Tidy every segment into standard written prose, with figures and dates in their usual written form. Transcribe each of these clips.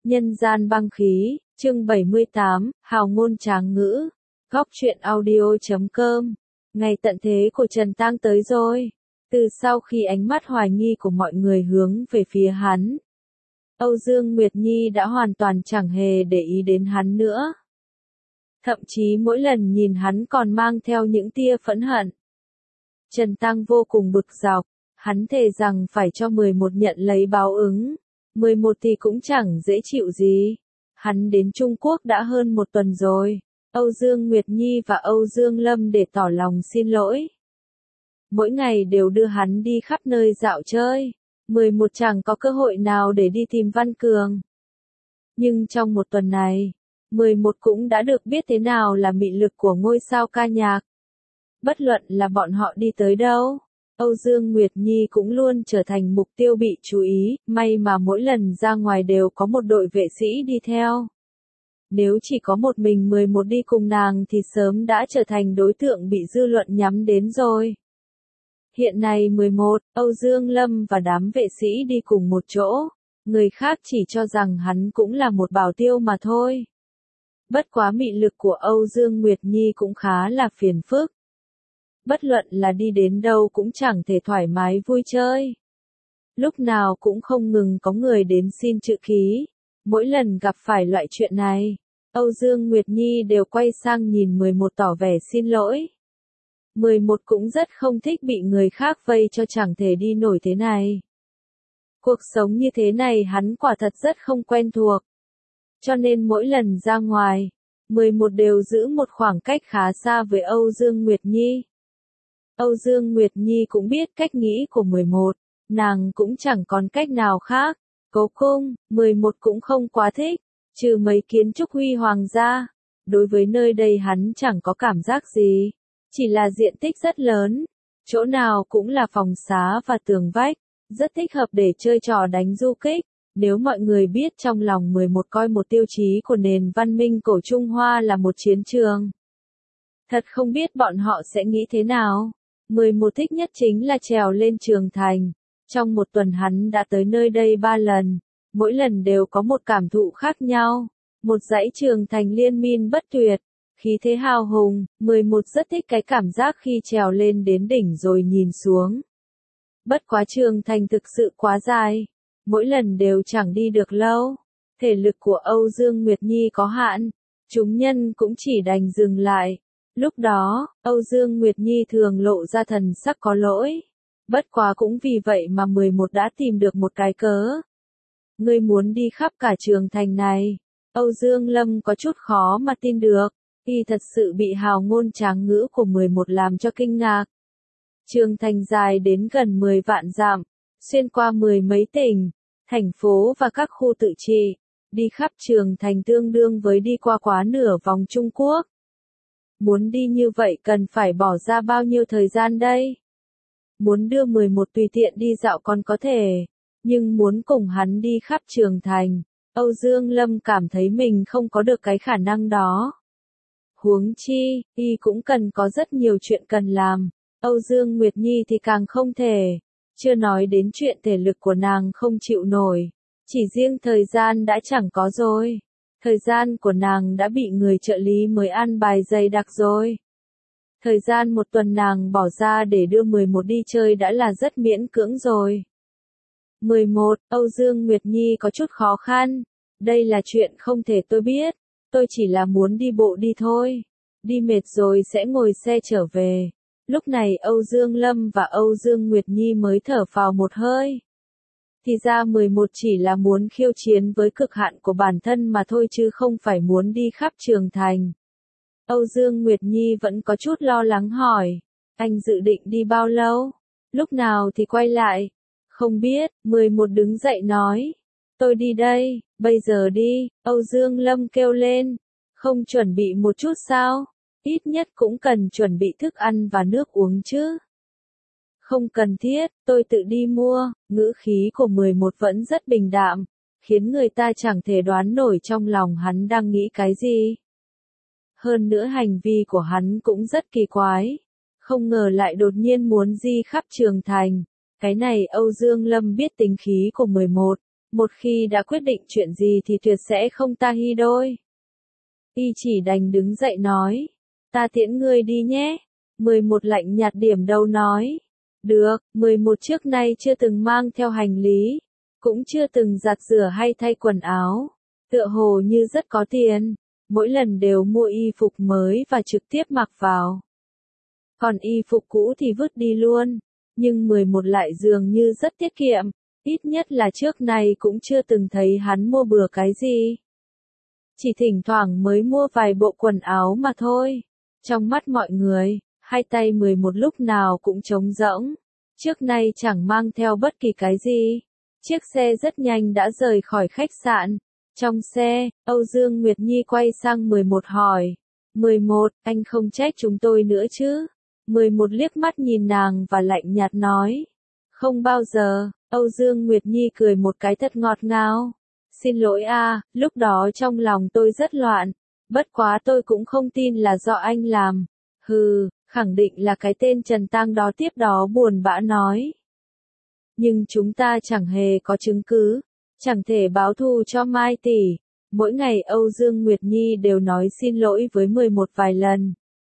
Nhân gian băng khí, chương 78, hào ngôn tráng ngữ. Góc truyện audio.com. Ngày tận thế của Trần Tăng tới rồi. Từ sau khi ánh mắt hoài nghi của mọi người hướng về phía hắn, Âu Dương Nguyệt Nhi đã hoàn toàn chẳng hề để ý đến hắn nữa. Thậm chí mỗi lần nhìn hắn còn mang theo những tia phẫn hận. Trần Tăng vô cùng bực dọc, hắn thề rằng phải cho 11 nhận lấy báo ứng. 11 thì cũng chẳng dễ chịu gì. Hắn đến Trung Quốc đã hơn một tuần rồi. Âu Dương Nguyệt Nhi và Âu Dương Lâm để tỏ lòng xin lỗi. Mỗi ngày đều đưa hắn đi khắp nơi dạo chơi. 11 chẳng có cơ hội nào để đi tìm Văn Cường. Nhưng trong một tuần này, 11 cũng đã được biết thế nào là mị lực của ngôi sao ca nhạc. Bất luận là bọn họ đi tới đâu, Âu Dương Nguyệt Nhi cũng luôn trở thành mục tiêu bị chú ý, may mà mỗi lần ra ngoài đều có một đội vệ sĩ đi theo. Nếu chỉ có một mình 11 đi cùng nàng thì sớm đã trở thành đối tượng bị dư luận nhắm đến rồi. Hiện nay 11, Âu Dương Lâm và đám vệ sĩ đi cùng một chỗ, người khác chỉ cho rằng hắn cũng là một bảo tiêu mà thôi. Bất quá mị lực của Âu Dương Nguyệt Nhi cũng khá là phiền phức. Bất luận là đi đến đâu cũng chẳng thể thoải mái vui chơi. Lúc nào cũng không ngừng có người đến xin chữ ký. Mỗi lần gặp phải loại chuyện này, Âu Dương Nguyệt Nhi đều quay sang nhìn 11 tỏ vẻ xin lỗi. 11 cũng rất không thích bị người khác vây cho chẳng thể đi nổi thế này. Cuộc sống như thế này hắn quả thật rất không quen thuộc. Cho nên mỗi lần ra ngoài, 11 đều giữ một khoảng cách khá xa với Âu Dương Nguyệt Nhi. Âu Dương Nguyệt Nhi cũng biết cách nghĩ của 11, nàng cũng chẳng còn cách nào khác. Cố cung, 11 cũng không quá thích, trừ mấy kiến trúc huy hoàng ra. Đối với nơi đây hắn chẳng có cảm giác gì, chỉ là diện tích rất lớn, chỗ nào cũng là phòng xá và tường vách, rất thích hợp để chơi trò đánh du kích. Nếu mọi người biết trong lòng 11 coi một tiêu chí của nền văn minh cổ Trung Hoa là một chiến trường, thật không biết bọn họ sẽ nghĩ thế nào. 11 thích nhất chính là trèo lên Trường Thành. Trong một tuần hắn đã tới nơi đây 3 lần, mỗi lần đều có một cảm thụ khác nhau. Một dãy Trường Thành liên miên bất tuyệt, khí thế hào hùng, 11 rất thích cái cảm giác khi trèo lên đến đỉnh rồi nhìn xuống. Bất quá Trường Thành thực sự quá dài, mỗi lần đều chẳng đi được lâu. Thể lực của Âu Dương Nguyệt Nhi có hạn, chúng nhân cũng chỉ đành dừng lại. Lúc đó, Âu Dương Nguyệt Nhi thường lộ ra thần sắc có lỗi. Bất quá cũng vì vậy mà 11 đã tìm được một cái cớ. Ngươi muốn đi khắp cả Trường Thành này. Âu Dương Lâm có chút khó mà tin được. Y thật sự bị hào ngôn tráng ngữ của 11 làm cho kinh ngạc. Trường Thành dài đến gần 10 vạn dặm, xuyên qua 10 mấy tỉnh, thành phố và các khu tự trị. Đi khắp Trường Thành tương đương với đi qua quá nửa vòng Trung Quốc. Muốn đi như vậy cần phải bỏ ra bao nhiêu thời gian đây? Muốn đưa 11 tùy tiện đi dạo còn có thể, nhưng muốn cùng hắn đi khắp Trường Thành, Âu Dương Lâm cảm thấy mình không có được cái khả năng đó. Huống chi, y cũng cần có rất nhiều chuyện cần làm, Âu Dương Nguyệt Nhi thì càng không thể, chưa nói đến chuyện thể lực của nàng không chịu nổi, chỉ riêng thời gian đã chẳng có rồi. Thời gian của nàng đã bị người trợ lý mới an bài dày đặc rồi. Thời gian một tuần nàng bỏ ra để đưa 11 đi chơi đã là rất miễn cưỡng rồi. 11, Âu Dương Nguyệt Nhi có chút khó khăn. Đây là chuyện không thể tôi biết. Tôi chỉ là muốn đi bộ đi thôi. Đi mệt rồi sẽ ngồi xe trở về. Lúc này Âu Dương Lâm và Âu Dương Nguyệt Nhi mới thở phào một hơi. Thì ra 11 chỉ là muốn khiêu chiến với cực hạn của bản thân mà thôi chứ không phải muốn đi khắp Trường Thành. Âu Dương Nguyệt Nhi vẫn có chút lo lắng hỏi, anh dự định đi bao lâu? Lúc nào thì quay lại? Không biết, 11 đứng dậy nói. Tôi đi đây, bây giờ đi, Âu Dương Lâm kêu lên. Không chuẩn bị một chút sao? Ít nhất cũng cần chuẩn bị thức ăn và nước uống chứ. Không cần thiết, tôi tự đi mua. Ngữ khí của 11 vẫn rất bình đạm, khiến người ta chẳng thể đoán nổi trong lòng hắn đang nghĩ cái gì. Hơn nữa hành vi của hắn cũng rất kỳ quái. Không ngờ lại đột nhiên muốn di khắp Trường Thành. Cái này Âu Dương Lâm biết tính khí của 11. Một khi đã quyết định chuyện gì thì tuyệt sẽ không ta hi đôi. Y chỉ đành đứng dậy nói. Ta tiễn ngươi đi nhé. 11 lạnh nhạt điểm đầu nói. Được, 11 trước nay chưa từng mang theo hành lý. Cũng chưa từng giặt rửa hay thay quần áo. Tựa hồ như rất có tiền. Mỗi lần đều mua y phục mới và trực tiếp mặc vào. Còn y phục cũ thì vứt đi luôn. Nhưng 11 lại dường như rất tiết kiệm. Ít nhất là trước này cũng chưa từng thấy hắn mua bừa cái gì. Chỉ thỉnh thoảng mới mua vài bộ quần áo mà thôi. Trong mắt mọi người, hai tay 11 lúc nào cũng trống rỗng. Trước nay chẳng mang theo bất kỳ cái gì. Chiếc xe rất nhanh đã rời khỏi khách sạn. Trong xe, Âu Dương Nguyệt Nhi quay sang 11 hỏi. 11, anh không trách chúng tôi nữa chứ? 11 liếc mắt nhìn nàng và lạnh nhạt nói. Không bao giờ, Âu Dương Nguyệt Nhi cười một cái thật ngọt ngào. Xin lỗi a, lúc đó trong lòng tôi rất loạn. Bất quá tôi cũng không tin là do anh làm. Hừ, khẳng định là cái tên Trần Tang đó tiếp đó buồn bã nói. Nhưng chúng ta chẳng hề có chứng cứ. Chẳng thể báo thù cho Mai tỷ. Mỗi ngày Âu Dương Nguyệt Nhi đều nói xin lỗi với 11 vài lần.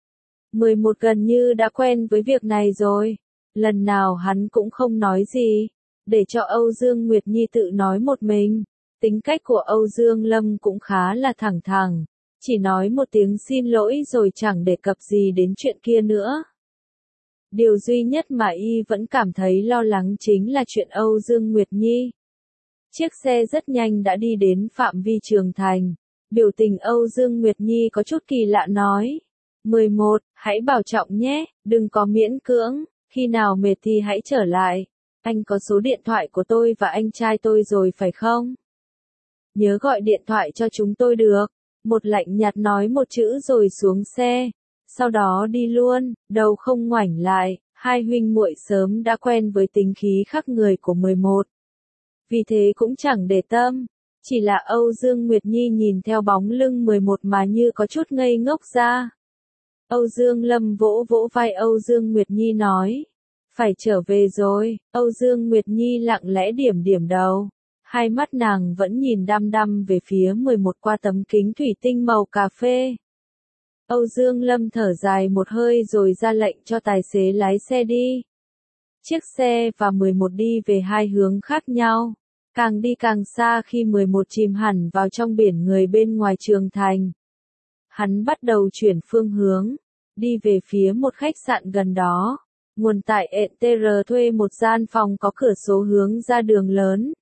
11 gần như đã quen với việc này rồi. Lần nào hắn cũng không nói gì. Để cho Âu Dương Nguyệt Nhi tự nói một mình. Tính cách của Âu Dương Lâm cũng khá là thẳng thắn. Chỉ nói một tiếng xin lỗi rồi chẳng đề cập gì đến chuyện kia nữa. Điều duy nhất mà y vẫn cảm thấy lo lắng chính là chuyện Âu Dương Nguyệt Nhi. Chiếc xe rất nhanh đã đi đến phạm vi Trường Thành. Biểu tình Âu Dương Nguyệt Nhi có chút kỳ lạ nói. 11, hãy bảo trọng nhé, đừng có miễn cưỡng, khi nào mệt thì hãy trở lại. Anh có số điện thoại của tôi và anh trai tôi rồi phải không? Nhớ gọi điện thoại cho chúng tôi được. Một lạnh nhạt nói một chữ rồi xuống xe. Sau đó đi luôn, đầu không ngoảnh lại. Hai huynh muội sớm đã quen với tính khí khắc người của 11. Vì thế cũng chẳng để tâm. Chỉ là Âu Dương Nguyệt Nhi nhìn theo bóng lưng 11 mà như có chút ngây ngốc ra. Âu Dương Lâm vỗ vỗ vai Âu Dương Nguyệt Nhi nói. Phải trở về rồi. Âu Dương Nguyệt Nhi lặng lẽ điểm điểm đầu. Hai mắt nàng vẫn nhìn đăm đăm về phía 11 qua tấm kính thủy tinh màu cà phê. Âu Dương Lâm thở dài một hơi rồi ra lệnh cho tài xế lái xe đi. Chiếc xe và 11 đi về hai hướng khác nhau. Càng đi càng xa khi 11 chìm hẳn vào trong biển người bên ngoài Trường Thành. Hắn bắt đầu chuyển phương hướng, đi về phía một khách sạn gần đó. Nguồn tại ETR thuê một gian phòng có cửa sổ hướng ra đường lớn.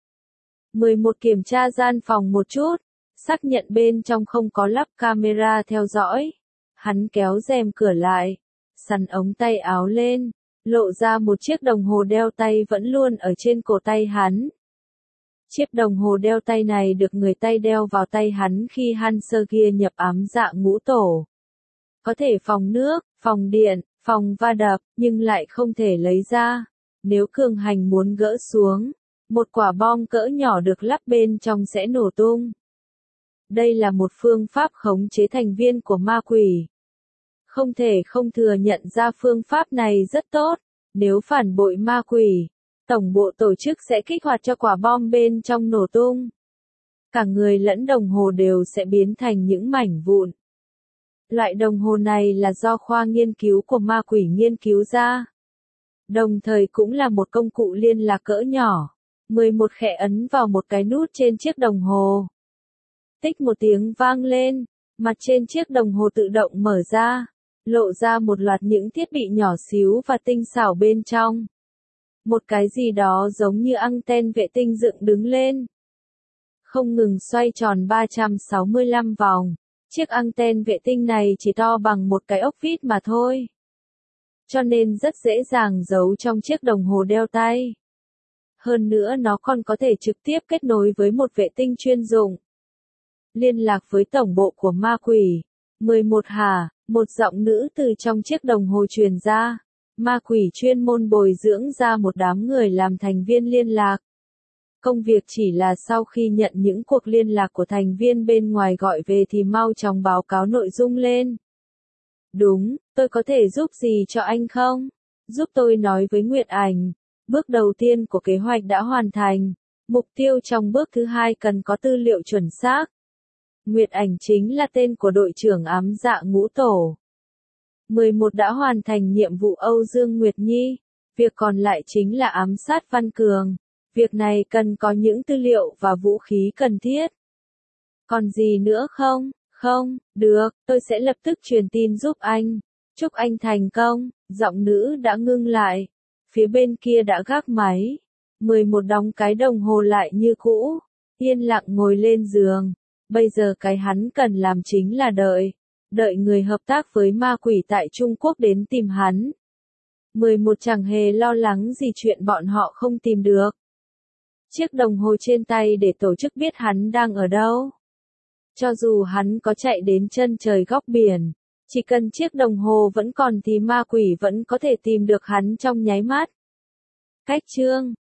11 kiểm tra gian phòng một chút, xác nhận bên trong không có lắp camera theo dõi. Hắn kéo rèm cửa lại, xắn ống tay áo lên, lộ ra một chiếc đồng hồ đeo tay vẫn luôn ở trên cổ tay hắn. Chiếc đồng hồ đeo tay này được người tay đeo vào tay hắn khi Han Sơ kia nhập ám dạ ngũ tổ. Có thể phòng nước, phòng điện, phòng va đập, nhưng lại không thể lấy ra. Nếu cường hành muốn gỡ xuống, một quả bom cỡ nhỏ được lắp bên trong sẽ nổ tung. Đây là một phương pháp khống chế thành viên của ma quỷ. Không thể không thừa nhận ra phương pháp này rất tốt. Nếu phản bội ma quỷ, tổng bộ tổ chức sẽ kích hoạt cho quả bom bên trong nổ tung. Cả người lẫn đồng hồ đều sẽ biến thành những mảnh vụn. Loại đồng hồ này là do khoa nghiên cứu của ma quỷ nghiên cứu ra. Đồng thời cũng là một công cụ liên lạc cỡ nhỏ. 11 khẽ ấn vào một cái nút trên chiếc đồng hồ. Tích một tiếng vang lên, mặt trên chiếc đồng hồ tự động mở ra, lộ ra một loạt những thiết bị nhỏ xíu và tinh xảo bên trong. Một cái gì đó giống như anten vệ tinh dựng đứng lên. Không ngừng xoay tròn 365 vòng. Chiếc anten vệ tinh này chỉ to bằng một cái ốc vít mà thôi. Cho nên rất dễ dàng giấu trong chiếc đồng hồ đeo tay. Hơn nữa nó còn có thể trực tiếp kết nối với một vệ tinh chuyên dụng. Liên lạc với tổng bộ của ma quỷ. 11 hả, một giọng nữ từ trong chiếc đồng hồ truyền ra. Ma quỷ chuyên môn bồi dưỡng ra một đám người làm thành viên liên lạc. Công việc chỉ là sau khi nhận những cuộc liên lạc của thành viên bên ngoài gọi về thì mau chóng báo cáo nội dung lên. Đúng, tôi có thể giúp gì cho anh không? Giúp tôi nói với Nguyệt Ảnh. Bước đầu tiên của kế hoạch đã hoàn thành. Mục tiêu trong bước thứ 2 cần có tư liệu chuẩn xác. Nguyệt Ảnh chính là tên của đội trưởng ám dạ ngũ tổ. 11 đã hoàn thành nhiệm vụ Âu Dương Nguyệt Nhi. Việc còn lại chính là ám sát Văn Cường. Việc này cần có những tư liệu và vũ khí cần thiết. Còn gì nữa không? Không, được, tôi sẽ lập tức truyền tin giúp anh. Chúc anh thành công. Giọng nữ đã ngưng lại. Phía bên kia đã gác máy. 11 đóng cái đồng hồ lại như cũ. Yên lặng ngồi lên giường. Bây giờ cái hắn cần làm chính là đợi. Đợi người hợp tác với ma quỷ tại Trung Quốc đến tìm hắn. 11 chẳng hề lo lắng gì chuyện bọn họ không tìm được. Chiếc đồng hồ trên tay để tổ chức biết hắn đang ở đâu. Cho dù hắn có chạy đến chân trời góc biển, chỉ cần chiếc đồng hồ vẫn còn thì ma quỷ vẫn có thể tìm được hắn trong nháy mắt. Cách chương